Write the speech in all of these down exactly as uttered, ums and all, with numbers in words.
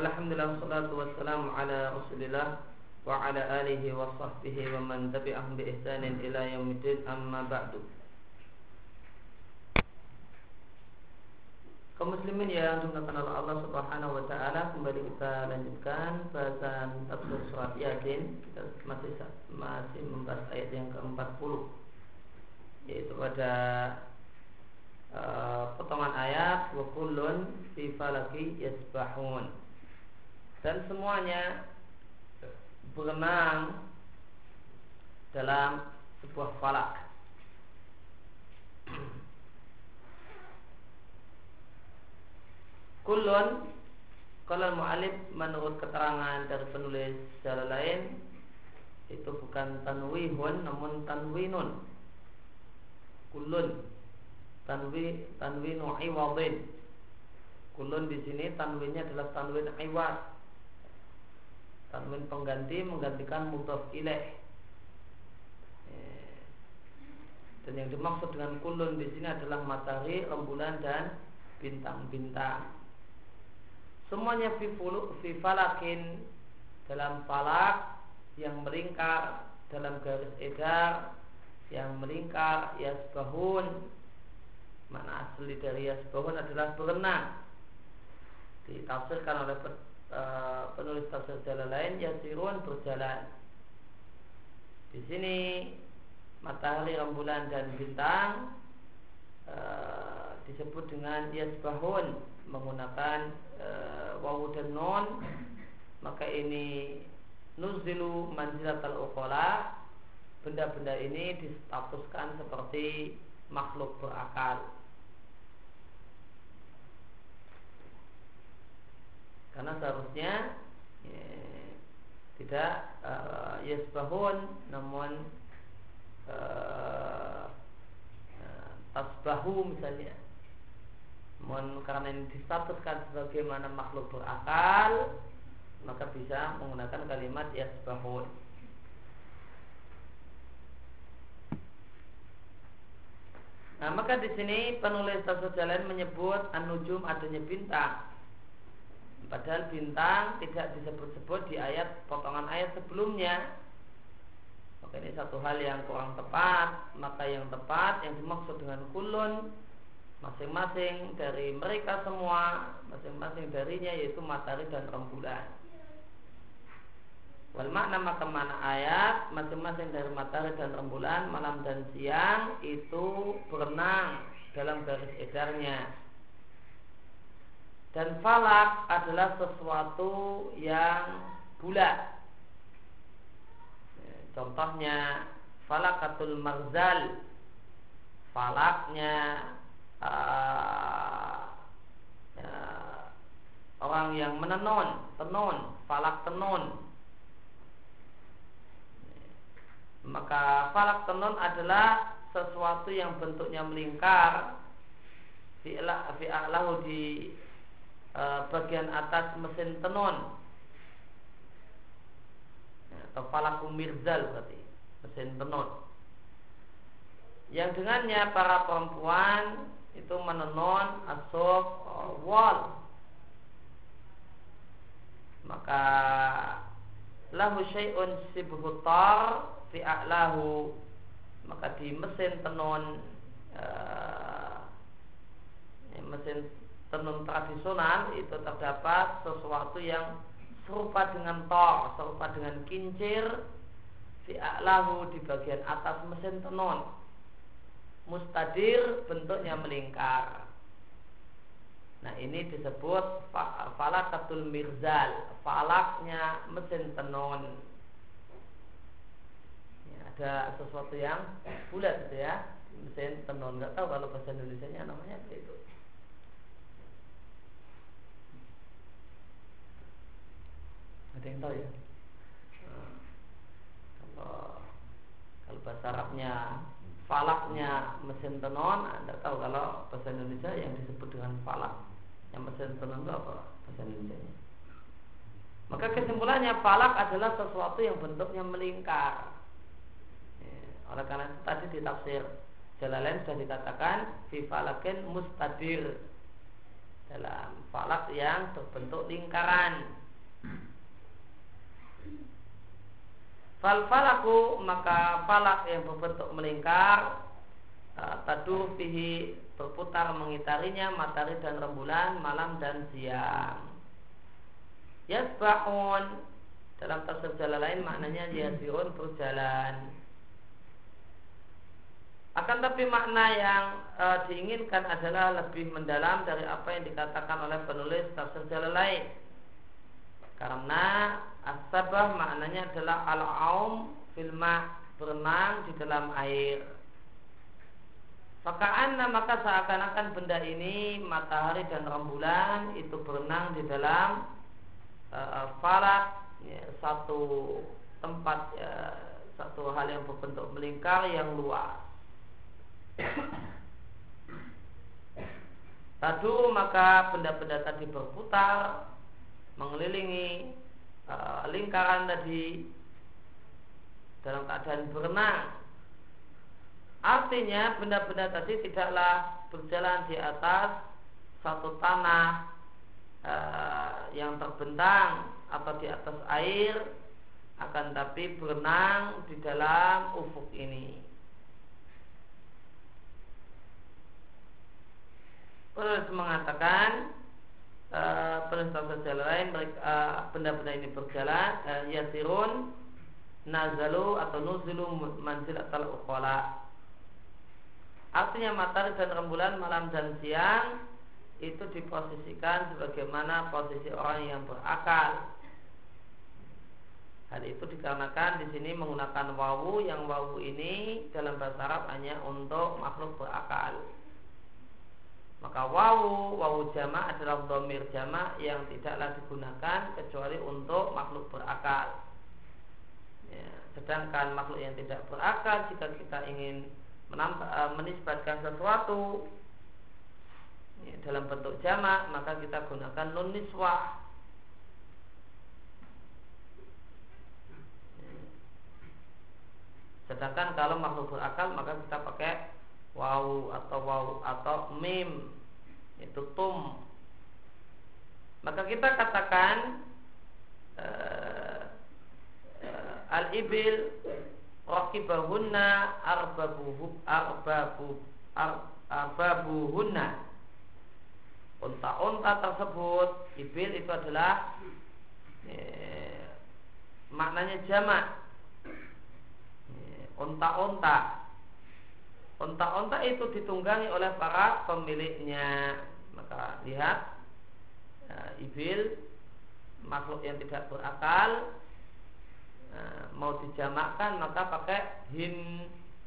Bismillahirrahmanirrahim. Wassalatu wassalamu ala Rasulillah wa ala alihi wa sahbihi wa man tabi'ahum bi ihsanin ila yaumiddin, amma ba'du. Kaum muslimin yang dimuliakan oleh Allah Subhanahu wa taala, kembali kita lanjutkan bahasan tafsir surat Yasin. Kita masih masih membahas ayat yang keempat puluh, yaitu pada uh, potongan ayat wa kullun fi falaki yasbahun, dan semuanya berenang dalam sebuah falak. Kullun, kalau mu'alif menurut keterangan dari penulis secara lain, itu bukan tanwihun namun tanwinun. Kullun tanwi tanwinu iwadin. Kullun di sini tanwinnya adalah tanwin iwad, tanwin pengganti, menggantikan mudhaf ilaih. Dan yang dimaksud dengan kullun di sini adalah matahari, rembulan, dan bintang-bintang. Semuanya fi fulu, fi falakin, dalam falak yang melingkar, dalam garis edar yang melingkar. Yasbahun, makna asli dari yasbahun adalah berenang. Ditafsirkan oleh uh, penulis tafsir jalan lain, yasirun, berjalan. Di sini matahari, rembulan, dan bintang uh, disebut dengan yasbahun menggunakan uh, wawu dan nun, maka ini nuzilu manzilatal uqala, benda-benda ini distatuskan seperti makhluk berakal. Karena seharusnya ya, tidak uh, yasbahun namun uh, uh, tasbahu misalnya. Namun karena ini distatuskan sebagaimana makhluk berakal, maka bisa menggunakan kalimat yasbahun. Nah, maka di sini penulis tafsir jalan menyebut an-nujum, adanya bintang. Padahal bintang tidak disebut-sebut di ayat potongan ayat sebelumnya. Maka ini satu hal yang kurang tepat. Maka yang tepat yang dimaksud dengan kulun, masing-masing dari mereka semua, masing-masing darinya, yaitu matahari dan rembulan. Wal makna, maka mana ayat masing-masing dari matahari dan rembulan, malam dan siang itu berenang dalam garis edarnya. Dan falak adalah sesuatu yang bulat. Contohnya falakatul marzal, falaknya uh, uh, orang yang menenun, tenun, falak tenun. Maka falak tenun adalah sesuatu yang bentuknya melingkar fi a'lahu, di uh, bagian atas mesin tenun, atau falaku mirzal, berarti mesin tenun, yang dengannya para perempuan itu menenun asuf wal. Maka lahu syai'un sibhu tar fi a'lahu, maka di mesin tenun uh, mesin tenun tradisional itu terdapat sesuatu yang serupa dengan tor, serupa dengan kincir, fi a'lahu, di bagian atas mesin tenun, mustadir, bentuknya melingkar. Nah, ini disebut falakatul mirzal, falaknya mesin tenun. Ya, ada sesuatu yang bulat gitu ya, mesin tenun. Nggak tahu kalau bahasa Indonesianya namanya apa itu. Ada yang tahu ya? Nah, kalau kalau bahasa Arabnya falaknya mesin tenun, Anda tahu. Kalau bahasa Indonesia yang disebut dengan falak yang mesin tenun itu apa bahasa Indonesianya? Maka kesimpulannya falak adalah sesuatu yang bentuknya melingkar. Ya, oleh karena itu tadi di tafsir Jalalain sudah dikatakan fi falakin mustadir, dalam falak yang berbentuk lingkaran. Fal falaku, maka falak yang berbentuk melingkar, taduh fihi, berputar mengitarinya matahari dan rembulan, malam dan siang. Yasbahun, dalam tafsir jalan lain maknanya yasirun, berjalan. Akan tapi makna yang e, diinginkan adalah lebih mendalam dari apa yang dikatakan oleh penulis tafsir jalan lain. Karena as-sabah maknanya adalah al-aum fil ma', berenang di dalam air. Faka'anna, maka seakan-akan benda ini, matahari dan rembulan, itu berenang di dalam e, falak, ya, satu tempat, ya, satu hal yang berbentuk melingkar yang luas. Tadu, maka benda-benda tadi berputar mengelilingi uh, lingkaran tadi dalam keadaan berenang. Artinya benda-benda tadi tidaklah berjalan di atas satu tanah uh, yang terbentang atau di atas air, akan tapi berenang di dalam ufuk ini. Penulis mengatakan uh, penulis tafsir jalan lain, uh, benda-benda ini berjalan, uh, yasirun nazalu atau nuzulu manzilatal uqala. Artinya matahari dan rembulan, malam dan siang itu diposisikan sebagaimana posisi orang yang berakal. Hal itu dikarenakan di sini menggunakan wawu, yang wawu ini dalam bahasa Arab hanya untuk makhluk berakal. Maka wawu, wawu jamak adalah dhamir jamak yang tidaklah digunakan kecuali untuk makhluk berakal. Ya, sedangkan makhluk yang tidak berakal, jika kita ingin menambah, menisbatkan sesuatu ya, dalam bentuk jamak, maka kita gunakan nun niswah. Ya. Sedangkan kalau makhluk berakal, maka kita pakai wawu atau wawu atau mim, itu tum. Maka kita katakan uh, uh, al-ibil raqibahunna arbabuhu arbabu arbabuhunna. Unta-unta tersebut, ibil itu adalah eh, maknanya jamak. Unta-unta Unta-unta itu ditunggangi oleh para pemiliknya. Maka lihat, e, ibil, makhluk yang tidak berakal, e, mau dijamakkan maka pakai hin.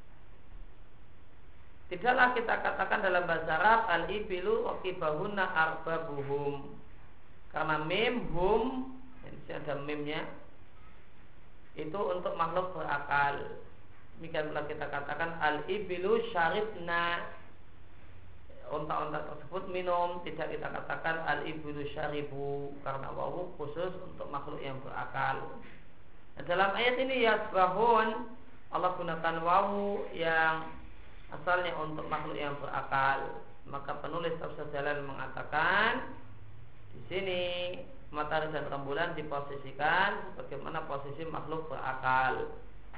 Tidaklah kita katakan dalam bahasa Arab al-ibilu raqibahunna arbabuhum, karena mim hum, ini ada mimnya, itu untuk makhluk berakal. Demikian pula kita katakan al-ibilu syaribna, unta-unta tersebut minum. Tidak kita katakan al-ibilu syaribu, karena wawu khusus untuk makhluk yang berakal. Nah, dalam ayat ini yasbahun, Allah gunakan wawu yang asalnya untuk makhluk yang berakal. Maka penulis tafsir jalan mengatakan di sini matahari dan rembulan diposisikan sebagaimana posisi makhluk berakal,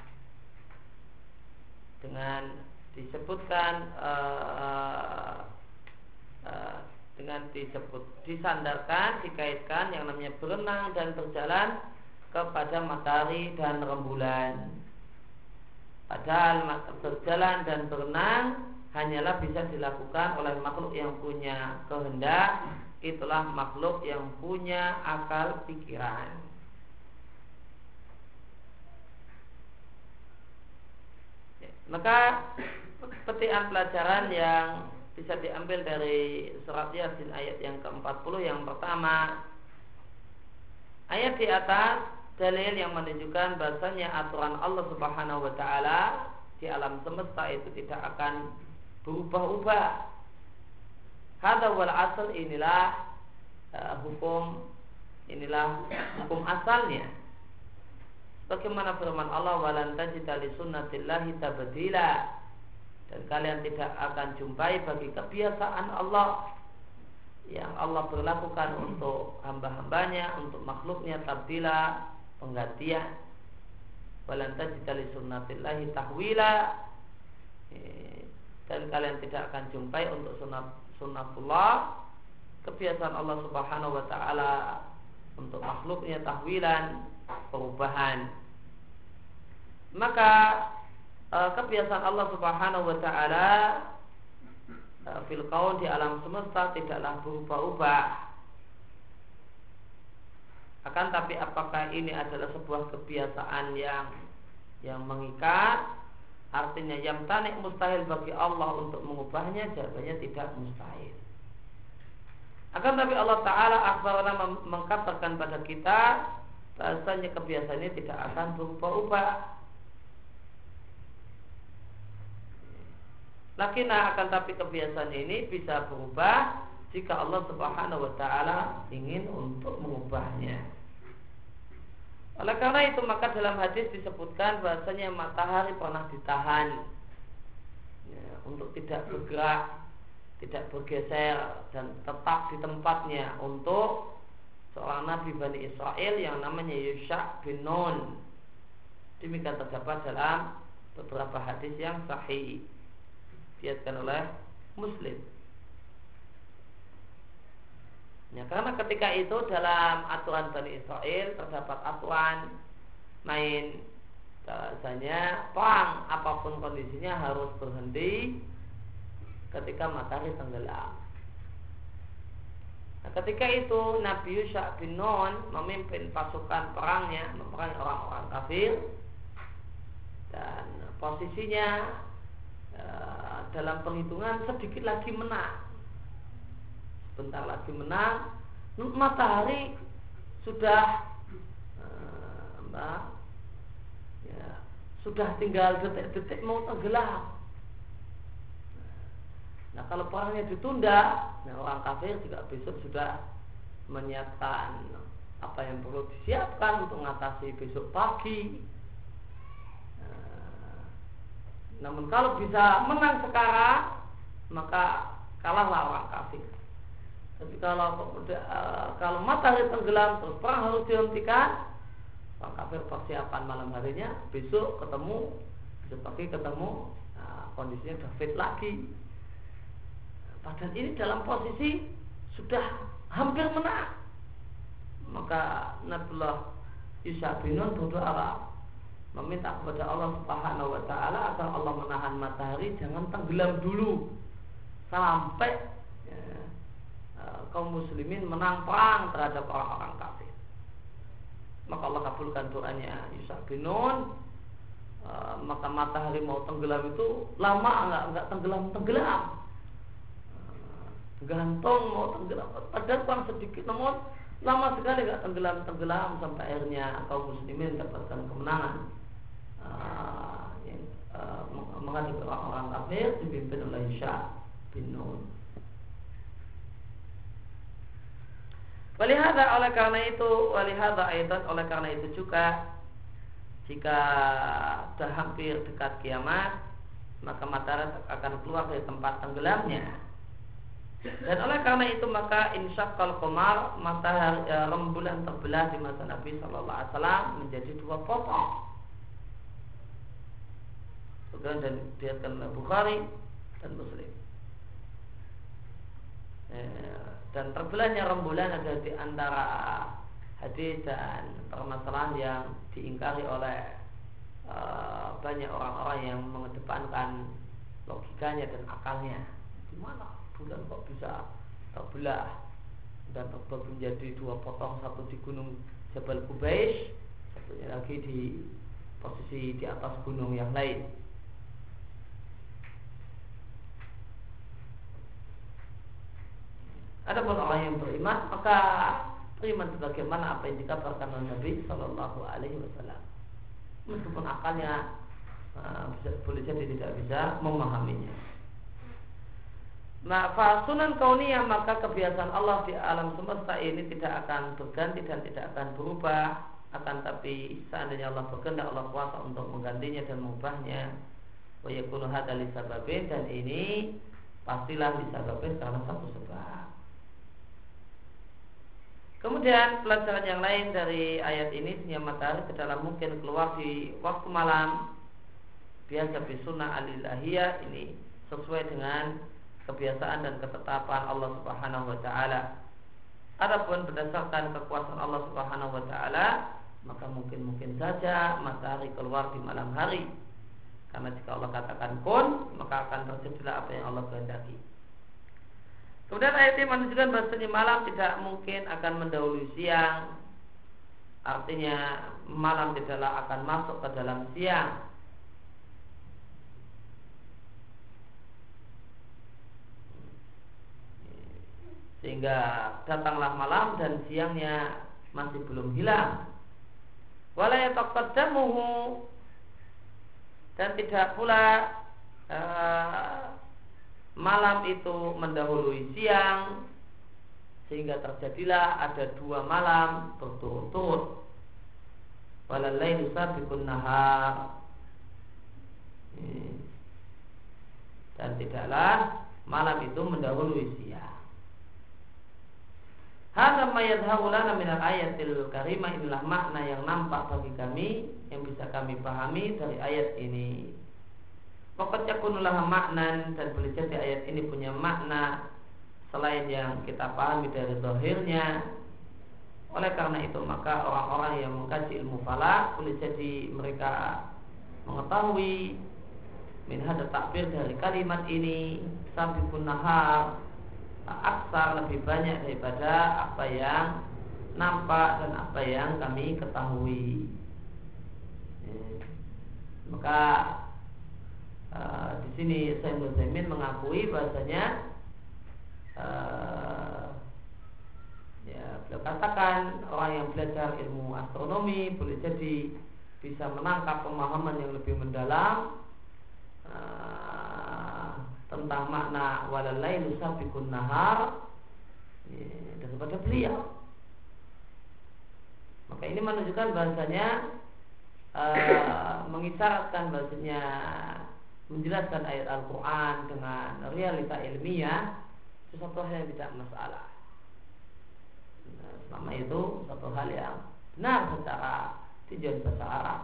dengan disebutkan uh, uh, dengan disebut disandarkan, dikaitkan yang namanya berenang dan berjalan kepada matahari dan rembulan. Padahal berjalan dan berenang hanyalah bisa dilakukan oleh makhluk yang punya kehendak, itulah makhluk yang punya akal pikiran. Maka petikan pelajaran yang bisa diambil dari surat Yasin ayat yang ke empat puluh yang pertama, ayat di atas dalil yang menunjukkan bahasanya aturan Allah Subhanahu wa taala di alam semesta itu tidak akan berubah-ubah. Hadza wal asal, inilah uh, hukum, inilah hukum asalnya. Bagaimana firman Allah, walan tajida li sunnatillahi tabdila, dan kalian tidak akan jumpai bagi kebiasaan Allah yang Allah berlakukan untuk hamba-hambanya, untuk makhluknya, tabdila, penggantian. Walan tajida li sunnatillahi tahwila, dan kalian tidak akan jumpai untuk sunnat sunnatullah, kebiasaan Allah Subhanahu wa taala untuk makhluknya, tahwilan, perubahan. Maka kebiasaan Allah Subhanahu wa taala fil kaun, di alam semesta, tidaklah berubah-ubah. Akan tapi apakah ini adalah sebuah kebiasaan yang yang mengikat, artinya yang tanik mustahil bagi Allah untuk mengubahnya? Jawabannya tidak mustahil. Akan tapi Allah Ta'ala akhbarana mengkatakan pada kita bahasanya kebiasaan ini tidak akan berubah-ubah. Lakinah, akan tapi kebiasaan ini bisa berubah jika Allah Subhanahu wa taala ingin untuk mengubahnya. Oleh karena itu maka dalam hadis disebutkan bahasanya matahari pernah ditahan ya, untuk tidak bergerak, tidak bergeser, dan tetap di tempatnya untuk seorang Nabi Bani Israel yang namanya Yusha bin Nun. Demikian terdapat dalam beberapa hadis yang sahih, diriwayatkan oleh Muslim. Ya, karena ketika itu dalam aturan Bani Israel terdapat aturan main bahasanya perang apapun kondisinya harus berhenti ketika matahari tenggelam. Nah, ketika itu Nabi Yusha bin Nun memimpin pasukan perangnya, memerangi orang-orang kafir, dan posisinya dalam penghitungan sedikit lagi menang, sebentar lagi menang, matahari sudah uh, ya, sudah tinggal detik-detik mau tenggelam. Nah, kalau perangnya ditunda, nah orang kafir juga besok sudah menyiapkan apa yang perlu disiapkan untuk mengatasi besok pagi. Namun kalau bisa menang sekarang, maka kalahlah orang kafir. Tapi kalau kalau matahari tenggelam terus perang harus dihentikan, orang kafir persiapan malam harinya, besok ketemu, besok pagi ketemu, nah, kondisinya sudah fit lagi. Padahal ini dalam posisi sudah hampir menang. Maka Nabiullah Yusha bin Nun berdoa, meminta kepada Allah Subhanahu wa taala agar Allah menahan matahari jangan tenggelam dulu sampai ya, kaum muslimin menang perang terhadap orang-orang kafir. Maka Allah kabulkan doanya Yusha bin Nun. E, maka matahari mau tenggelam itu lama enggak enggak tenggelam-tenggelam. E, gantung mau tenggelam padahal kurang sedikit, namun lama sekali enggak tenggelam-tenggelam sampai akhirnya kaum muslimin mendapatkan kemenangan. Uh, yang uh, menghadapi orang-orang kafir dipimpin oleh Yusha bin Nun. Walihada, oleh karena itu, walihada aidan, oleh karena itu juga jika sudah hampir dekat kiamat, maka matahari akan keluar dari tempat tenggelamnya. Dan oleh karena itu maka insyaqqal qamar, matahari uh, rembulan terbelah di masa Nabi Sallallahu Alaihi Wasallam menjadi dua potong. Dan diriwayatkan oleh Bukhari dan Muslim. Dan terbelahnya rembulan ada di antara hadis dan permasalahan yang diingkari oleh uh, banyak orang-orang yang mengedepankan logikanya dan akalnya. Di mana bulan kok bisa terbelah dan terbagi menjadi dua potong, satu di gunung Jabal Qubais, satunya lagi di posisi di atas gunung yang lain. Adapun orang yang beriman, maka beriman sebagaimana apa yang dikabarkan oleh Nabi Sallallahu Alaihi Wasallam, meskipun akalnya uh, bisa, boleh jadi tidak bisa memahaminya. Nah, fasunan kauniyah, maka kebiasaan Allah di alam semesta ini tidak akan berganti dan tidak akan berubah. Akan tapi seandainya Allah berkehendak, Allah kuasa untuk menggantinya dan mengubahnya. Wa yakunu hadza li sababin, dan ini pastilah li sababin karena satu sebab. Kemudian pelajaran yang lain dari ayat ini, sinyal matahari tidaklah mungkin keluar di waktu malam. Biasa bisunnah alilahiyah, ini sesuai dengan kebiasaan dan ketetapan Allah Subhanahu wa taala. Adapun berdasarkan kekuasaan Allah Subhanahu wa taala, maka mungkin-mungkin saja matahari keluar di malam hari. Karena jika Allah katakan kun, maka akan terjadilah apa yang Allah kehendaki. Kemudian ayat ini menunjukkan bahwasanya malam tidak mungkin akan mendahului siang. Artinya malam tidaklah akan masuk ke dalam siang. Sehingga datanglah malam dan siangnya masih belum hilang. Wala yataqaddamuhu, dan tidak pula uh, malam itu mendahului siang, sehingga terjadilah ada dua malam berturut-turut. Walal lailu sabiqun nahar, dan tidaklah malam itu mendahului siang. Hadza ma yadhharu lana min al-ayatil karimah, inilah makna yang nampak bagi kami, yang bisa kami pahami dari ayat ini. Pokoknya kunulah maknan, dan boleh jadi ayat ini punya makna selain yang kita pahami dari zahirnya. Oleh karena itu maka orang-orang yang mengkaji ilmu falak boleh jadi mereka mengetahui min hadza takbir dari kalimat ini, sabiqun nahar, aksar lebih banyak daripada apa yang nampak dan apa yang kami ketahui. Maka Uh, di sini Syekh Utsaimin mengakui bahasanya uh, ya, beliau katakan orang yang belajar ilmu astronomi boleh jadi bisa menangkap pemahaman yang lebih mendalam uh, tentang makna walal lailu sabiqun nahar ya, daripada beliau. Maka ini menunjukkan bahasanya uh, mengisyaratkan bahasanya menjelaskan ayat Al-Quran dengan realita ilmiah sesuatu hal yang tidak masalah. Nah, selama itu satu hal yang benar secara tinjauan bahasa Arab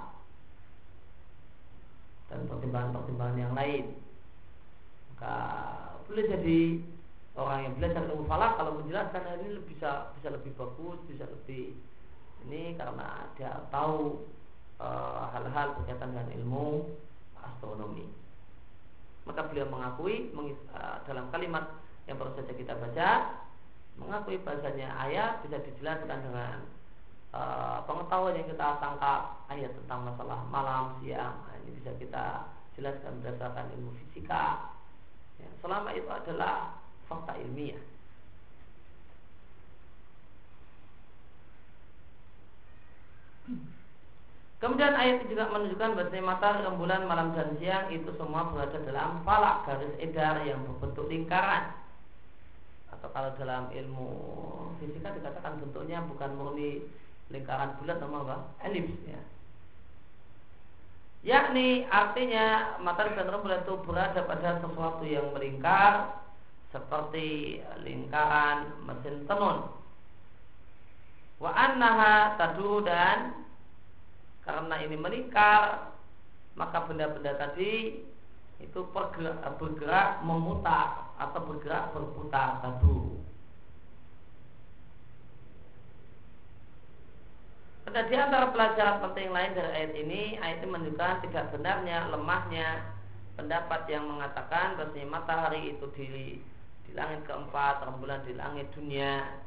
dan pertimbangan-pertimbangan yang lain. Maka boleh jadi orang yang belajar ilmu falak kalau menjelaskan hal ini bisa bisa lebih bagus, bisa lebih ini karena dia tahu e, hal-hal berkaitan dengan ilmu astronomi. Maka beliau mengakui mengis, uh, dalam kalimat yang baru saja kita baca, mengakui bahasanya ayat bisa dijelaskan dengan uh, pengetahuan yang kita tangkap ayat tentang masalah malam siang. Nah, ini bisa kita jelaskan berdasarkan ilmu fisika. Ya, selama itu adalah fakta ilmiah. Kemudian ayat itu juga menunjukkan bahwa matahari, rembulan, malam dan siang itu semua berada dalam falak, garis edar yang berbentuk lingkaran. Atau kalau dalam ilmu fisika dikatakan bentuknya bukan murni lingkaran bulat atau apa? Elips ya. Yakni artinya matahari dan rembulan itu berada pada sesuatu yang melingkar seperti lingkaran mesin tenun. Wa annaha tadu, dan karena ini melingkar, maka benda-benda tadi itu bergerak, bergerak memutar atau bergerak berputar tadu. Ada di antara pelajaran penting lain dari ayat ini, ayat ini menunjukkan tidak benarnya, lemahnya pendapat yang mengatakan bahwasanya matahari itu di, di langit keempat, rembulan di langit dunia.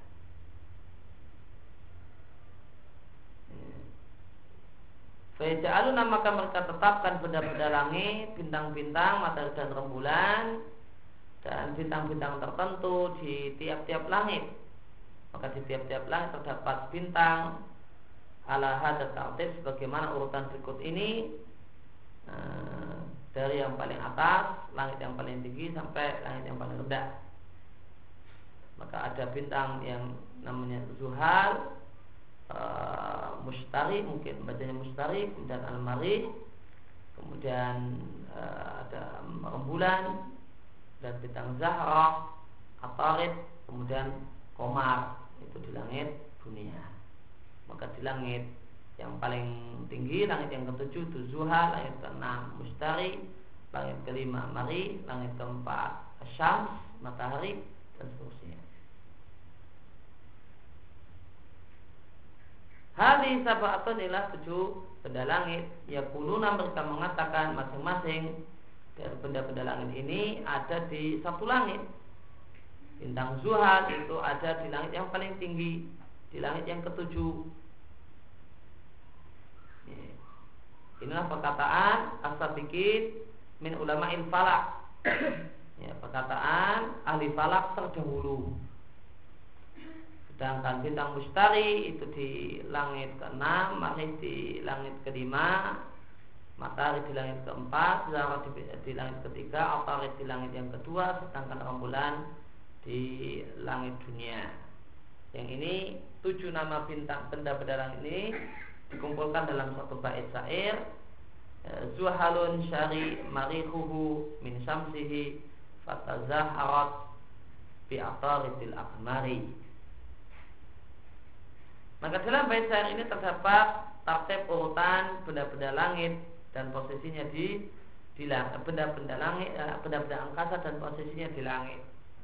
Fa'ja'aluna, maka mereka tetapkan benda-benda langit, bintang-bintang, matahari dan rembulan, dan bintang-bintang tertentu di tiap-tiap langit. Maka di tiap-tiap langit terdapat bintang ala hadza tartib, sebagaimana urutan berikut ini, nah, dari yang paling atas, langit yang paling tinggi sampai langit yang paling rendah. Maka ada bintang yang namanya Zuhal, Uh, Mustari, mungkin bacanya Mustari, kemudian Al-Marih, kemudian uh, ada rembulan dan bintang Zahra, Atarid, kemudian Komar, itu di langit dunia. Maka di langit yang paling tinggi, langit yang ketujuh itu Zuhal, langit keenam Mustari, langit kelima Mari, langit keempat Syams, matahari, dan seterusnya. Hadis sab'atun inilah tujuh benda langit. Yaquluna, mereka mengatakan masing-masing dari benda-benda langit ini ada di satu langit. Bintang Zuhal itu ada di langit yang paling tinggi, di langit yang ketujuh. Inilah perkataan as-sabiqin min ulama'il falak. Ya, perkataan ahli falak terdahulu. Sedangkan bintang Mustari itu di langit keenam, Marih di langit kelima, Matahari di langit keempat, Zahra di, di langit ketiga, Atarid di langit yang kedua, sedangkan rembulan di langit dunia. Yang ini tujuh nama bintang benda-benda langit ini dikumpulkan dalam satu bait syair. Zuhalun syari marihuhu min samsihi fatazaharat bi ataridil aqmari. Maka dalam bait syair ini terdapat tartib urutan benda-benda langit dan posisinya di di benda-benda langit, benda-benda angkasa dan posisinya di langit.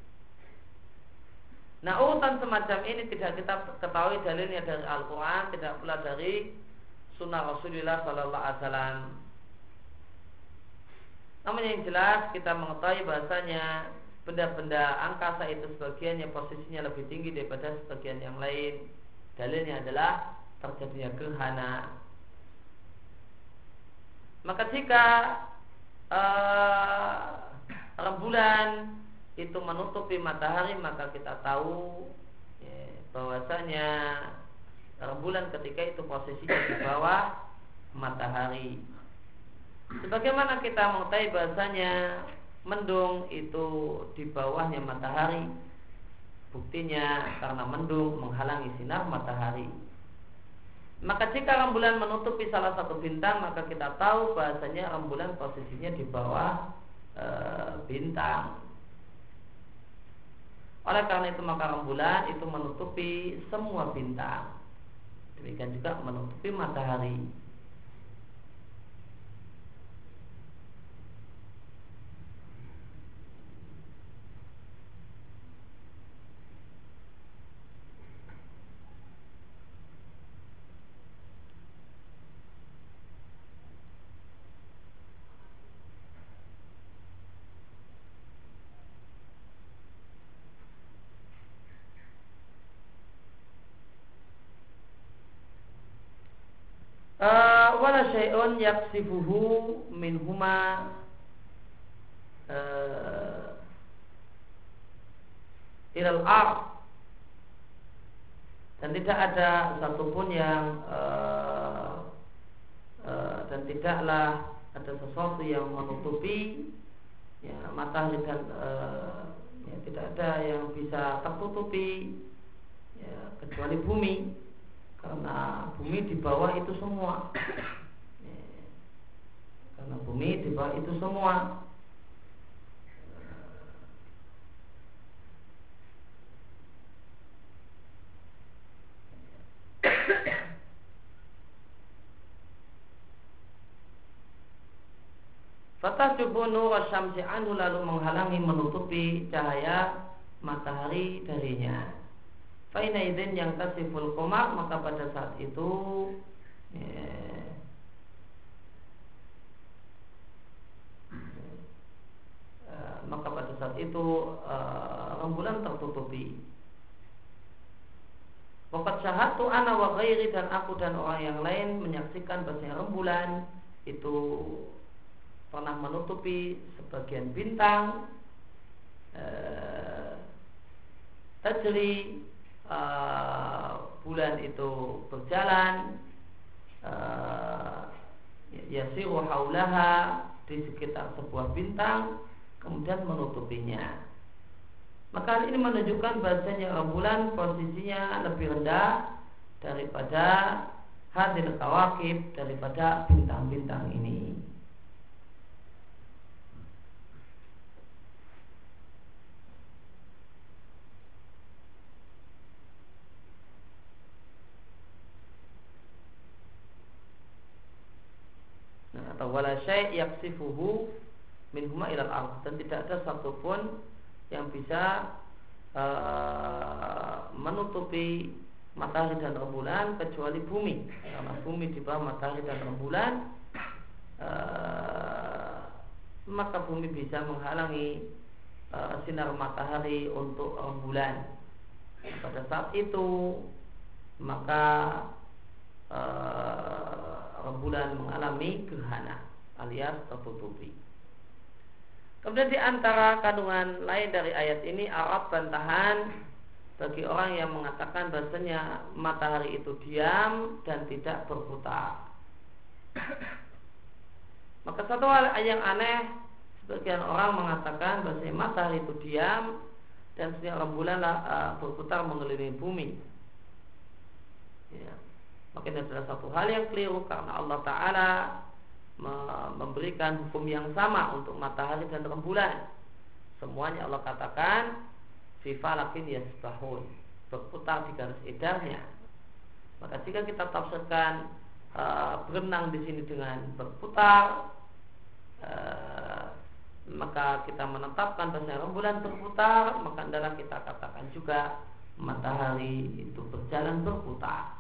Nah, urutan semacam ini tidak kita ketahui dalilnya dari Al-Quran, tidak pula dari Sunnah Rasulullah Sallallahu Alaihi Wasallam. Namun yang jelas kita mengetahui bahasanya benda-benda angkasa itu sebagiannya posisinya lebih tinggi daripada sebagian yang lain. Dalilnya adalah terjadinya gerhana. Maka jika uh, rembulan itu menutupi matahari, maka kita tahu ya, bahwasanya rembulan ketika itu posisinya di bawah matahari. Sebagaimana kita mengetahui bahwasanya mendung itu di bawahnya matahari, buktinya karena mendung menghalangi sinar matahari. Maka jika rembulan menutupi salah satu bintang, maka kita tahu bahwasanya rembulan posisinya di bawah e, bintang. Oleh karena itu maka rembulan itu menutupi semua bintang. Demikian juga menutupi matahari. Wala syai'un yaksifuhu minhuma uh, ilal ard, dan tidak ada satupun yang uh, uh, dan tidaklah ada sesuatu yang menutupi ya, matahari dan uh, ya, tidak ada yang bisa tertutupi ya, kecuali bumi. Karena bumi di bawah itu semua. Karena bumi di bawah itu semua. Fatahjubu nur syamsi anhu, lalu menghalangi menutupi cahaya matahari darinya. Faina idzin yang tasiful qamar, maka pada saat itu ya, uh, maka pada saat itu uh, rembulan tertutupi. Waqad syahadtu ana wa ghairi, dan aku dan orang yang lain menyaksikan bahwasanya rembulan itu pernah menutupi sebagian bintang. Uh, tajri Uh, bulan itu berjalan uh, yasiru haulaha, di sekitar sebuah bintang, kemudian menutupinya. Maka hal ini menunjukkan bahasanya rembulan posisinya lebih rendah daripada hadil kawakib, daripada bintang-bintang ini. atau wala syai' yaksifuhu minhuma ilal ardh, dan tidak ada satupun yang bisa uh, menutupi matahari dan rembulan kecuali bumi, karena bumi di bawah matahari dan rembulan, uh, maka bumi bisa menghalangi uh, sinar matahari untuk rembulan. Pada saat itu maka uh, rembulan mengalami gerhana alias tertutupi. Kemudian di antara kandungan lain dari ayat ini Arab bantahan bagi orang yang mengatakan bahasanya matahari itu diam dan tidak berputar. Maka satu hal yang aneh, sebagian orang mengatakan bahasanya matahari itu diam dan sinar rembulan uh, berputar mengelilingi bumi. Ya. Maka ini adalah satu hal yang keliru, karena Allah Ta'ala memberikan hukum yang sama untuk matahari dan rembulan. Semuanya Allah katakan fi falakin yasbahun, berputar di garis edarnya. Maka jika kita tafsirkan uh, berenang di sini dengan berputar, uh, maka kita menetapkan bahasa rembulan berputar, maka adalah kita katakan juga matahari itu berjalan berputar.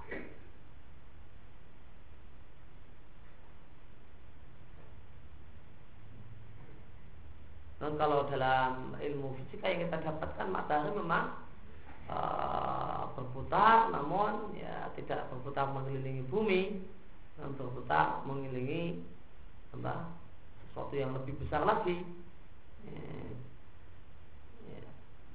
Dan kalau dalam ilmu fisika yang kita dapatkan, matahari memang uh, berputar, namun ya tidak berputar mengelilingi bumi, dan berputar mengelilingi apa, sesuatu yang lebih besar lagi. Ya. Ya.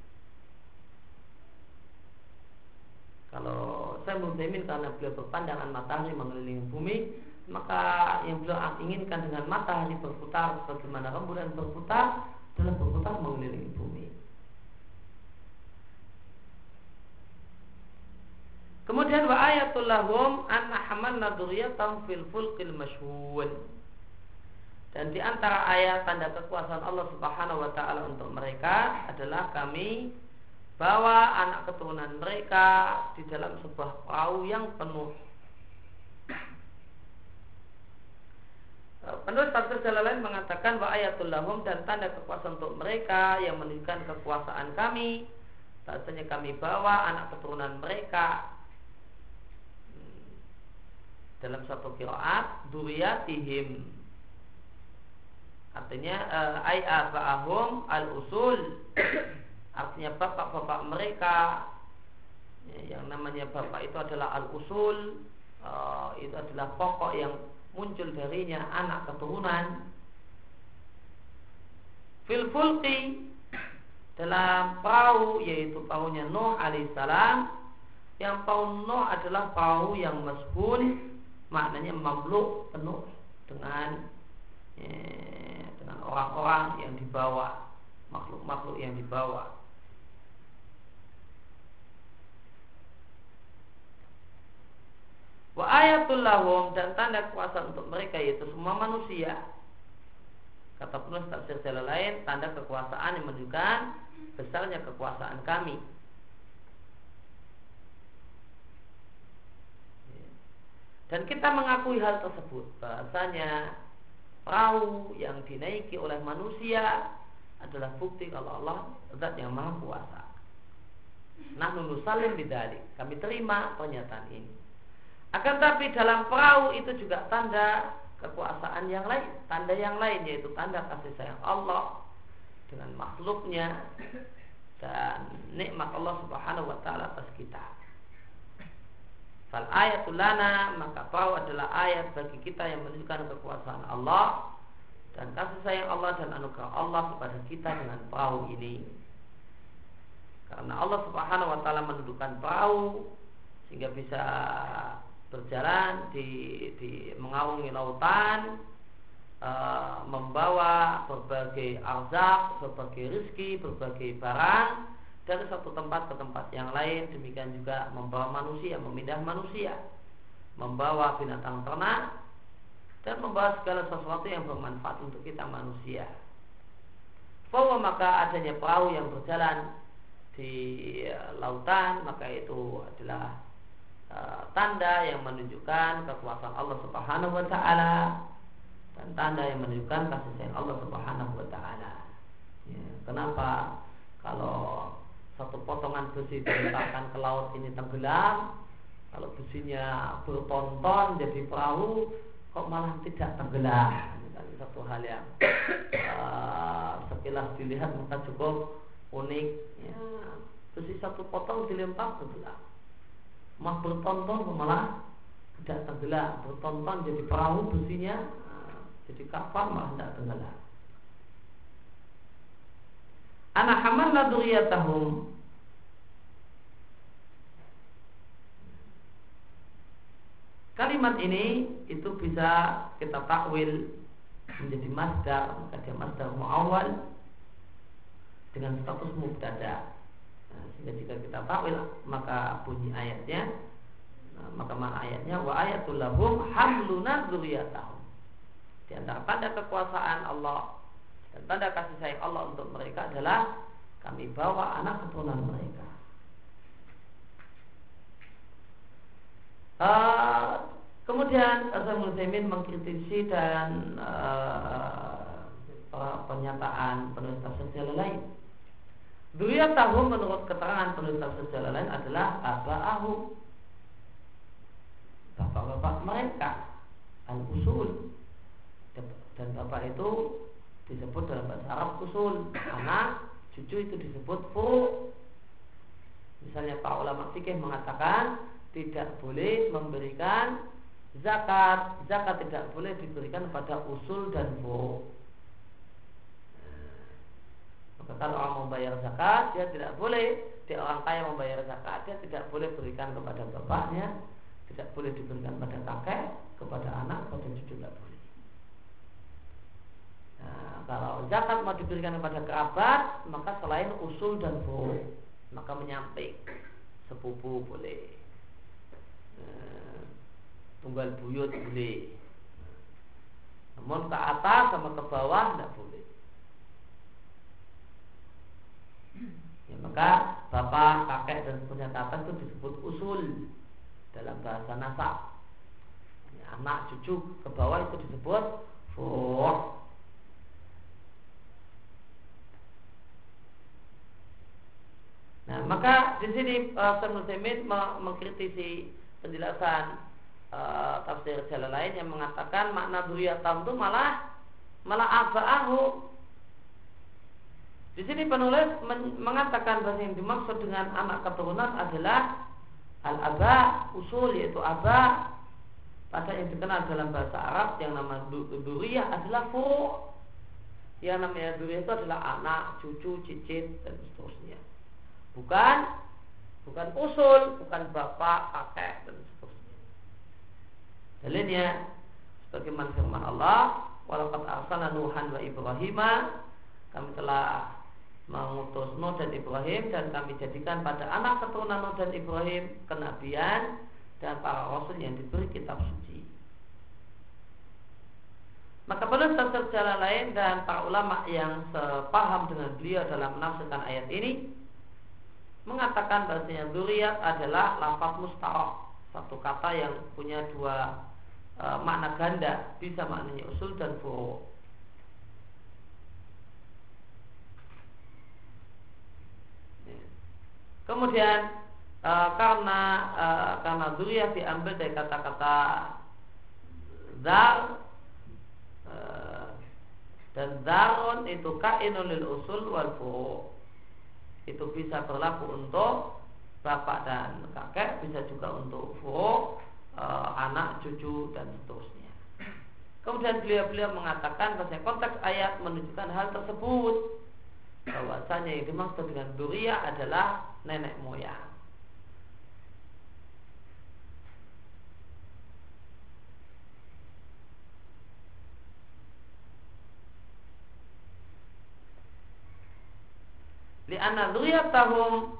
Kalau saya Mu'tamin, karena beliau berpandangan matahari mengelilingi bumi, maka yang beliau inginkan dengan matahari berputar bagaimana rembulan berputar adalah berputar mengelilingi bumi. Kemudian wa ayatul lahum anna hamalna dzurriyyatahum fil fulqil mashhun. Dan di antara ayat tanda kekuasaan Allah Subhanahu wa taala untuk mereka adalah kami bawa anak keturunan mereka di dalam sebuah perahu yang penuh. Penulis tafsir Jalalain mengatakan wa ayatul lahum, dan tanda kekuasaan untuk mereka yang menunjukkan kekuasaan kami, bahasanya kami bawa anak keturunan mereka dalam satu qiraat dzurriyyatihim, artinya ai aba'ahum al-usul, artinya bapak-bapak mereka. Yang namanya bapak itu adalah al-usul, itu adalah pokok yang muncul darinya anak keturunan. Fil fulqi, dalam perahu, yaitu perahunya Nuh alaihissalam, yang perahu Nuh adalah perahu yang mashhun, maknanya mamluk, penuh dengan eh, dengan orang-orang yang dibawa, makhluk-makhluk yang dibawa. Wa ayatul lahum, dan tanda kekuasaan untuk mereka yaitu semua manusia. Kata penulis tafsir Jalalain, tanda kekuasaan yang menunjukkan besarnya kekuasaan kami. Dan kita mengakui hal tersebut, bahasanya perahu yang dinaiki oleh manusia adalah bukti kalau Allah zat yang maha kuasa. Nahnu nusallim bidzalik, kami terima pernyataan ini. Akan tapi dalam perahu itu juga tanda kekuasaan yang lain, tanda yang lain, yaitu tanda kasih sayang Allah dengan makhluknya dan nikmat Allah Subhanahu wa taala atas kita. Fal ayatul lana, maka perahu adalah ayat bagi kita yang menunjukkan kekuasaan Allah dan kasih sayang Allah dan anugerah Allah kepada kita dengan perahu ini. Karena Allah Subhanahu wa taala menundukkan perahu sehingga bisa berjalan di, di mengarungi lautan, e, membawa berbagai arzak, berbagai rezeki, berbagai barang dari satu tempat ke tempat yang lain. Demikian juga membawa manusia, memindah manusia, membawa binatang ternak, dan membawa segala sesuatu yang bermanfaat untuk kita manusia. Bahwa maka adanya perahu yang berjalan di lautan, maka itu adalah tanda yang menunjukkan kekuasaan Allah Subhanahu wa taala dan tanda yang menunjukkan kasih sayang Allah Subhanahu wa taala. Ya, kenapa kalau satu potongan besi dilemparkan ke laut ini tenggelam, kalau besinya bertonton jadi perahu kok malah tidak tenggelam? Ini kan satu hal yang uh, sekilas dilihat maka cukup unik. Ya, besi satu potong dilempar tenggelam, mah bertonton malah tidak tenggelam, bertonton jadi perahu besinya, uh, jadi kapal malah tidak tenggelam. Ana hamalna dzurriyyatahum. Kalimat ini itu bisa kita takwil menjadi masdar, maka dia masdar muawwal dengan status mubtada. Nah, sehingga jika kita takwil maka bunyi ayatnya, nah, maka makna ayatnya wa ayatul lahum hamluna dzurriyyatahum. Di antara tanda kekuasaan Allah dan tanda kasih sayang Allah untuk mereka adalah kami bawa anak keturunan mereka. Uh, kemudian Syaikh Utsaimin mengkritisi dan uh, pernyataan penulis tafsir jalan lain. Dzurriyyatahum menurut keterangan penulis tafsir jalan lain adalah aba'ahum, bapak-bapak mereka, al-usul, dan bapak itu disebut dalam bahasa Arab usul, anak, cucu itu disebut furu'. Misalnya para ulama fikih mengatakan tidak boleh memberikan zakat, zakat tidak boleh diberikan pada usul dan furu'. Maka kalau orang membayar zakat, dia tidak boleh, dia orang kaya membayar zakat, dia tidak boleh berikan kepada bapaknya, tidak boleh diberikan pada kakek, kepada anak, pada cucu tidak boleh. Nah, kalau zakat mau diberikan kepada kerabat, maka selain usul dan furu', maka menyamping sepupu boleh, tunggal buyut boleh, namun ke atas sama ke bawah tidak boleh. Ya, maka bapak, kakek dan seterusnya ke atas itu disebut usul dalam bahasa nasab. Ya, anak, cucu ke bawah itu disebut furu'. Nah, maka di sini Syaikh Utsaimin mengkritisi penjelasan uh, tafsir jalan lain yang mengatakan makna dzurriyyatahum itu malah malah aba'ahu. Di sini penulis men- mengatakan bahwa yang dimaksud dengan anak keturunan adalah al-aba, usul, yaitu aba. Pada yang dikenal dalam bahasa Arab yang nama dzurriyyah adalah furu'. Yang namanya dzurriyyah itu adalah anak, cucu, cicit dan seterusnya. Bukan bukan usul, bukan bapak, kakek dan seterusnya. Dalilnya sebagaimana firman Allah, walaqad arsalna Nuhan wa Ibrahima, kami telah mengutus Nuh dan Ibrahim dan kami jadikan pada anak keturunan Nuh dan Ibrahim kenabian dan para rasul yang diberi kitab suci. Maka penulis tafsir jalan lain dan para ulama yang sepaham dengan beliau dalam menafsirkan ayat ini mengatakan bahasanya dzurriyyat adalah lafaz mustarok, satu kata yang punya dua e, makna ganda, bisa maknanya usul dan furu'. Kemudian e, karena e, karena dzurriyyah diambil dari kata-kata dzar, e, dan dzarun itu kainun lil usul wal furu'. Itu bisa berlaku untuk bapak dan kakek, bisa juga untuk furu', e, anak, cucu dan seterusnya. Kemudian beliau-beliau mengatakan bahwa konteks ayat menunjukkan hal tersebut, bahwasanya yang dimaksud dengan dzurriyyah adalah nenek moyang. Li'anna dzurriyyatahum